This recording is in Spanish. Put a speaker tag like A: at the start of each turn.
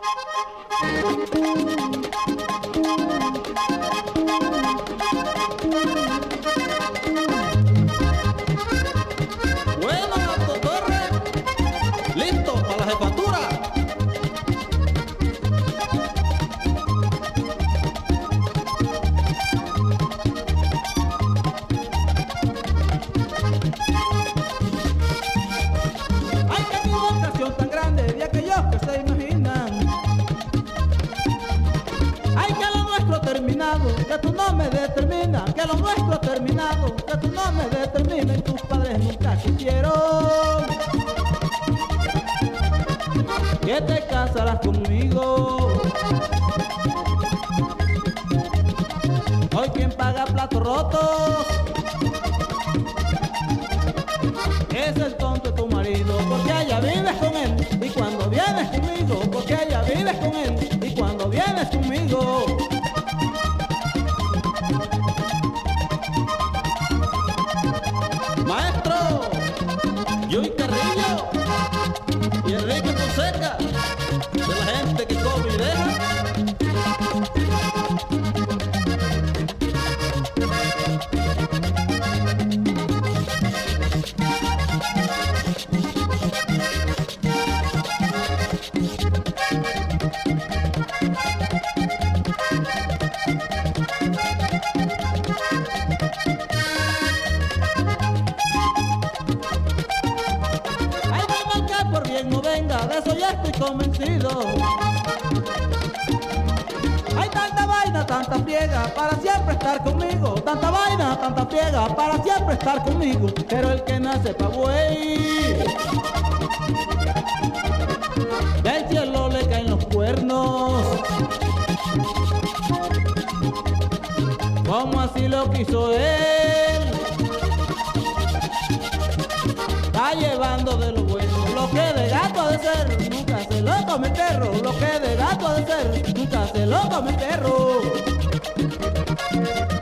A: Bueno, Alto Torres, listo para la jefatura. Ay, qué equivocación tan grande de aquellos que se imaginan. Ay, que lo nuestro terminado, que tú no me determinas, que lo nuestro terminado, que tú no me determinas y tus padres nunca quisieron que te casarás conmigo. Hoy quien paga platos rotos es el tonto de tu marido, porque allá vives con él y cuando vienes conmigo, porque allá vives con él y cuando vienes conmigo. Maestro Yui Carrillo y Enrique Fonseca, de la gente que come y deja. Ay, no mal que por bien no venga, de eso ya estoy convencido. Hay tanta vaina, tanta friega, para siempre estar conmigo. Tanta vaina, tanta friega, para siempre estar conmigo. Pero el que nace pa' buey, del cielo le caen los cuernos. Como así lo quiso él, está llevando de lo bueno. Lo que de gato ha de ser, nunca se lo come el perro. Lo que de gato ha de ser, nunca se lo come el perro.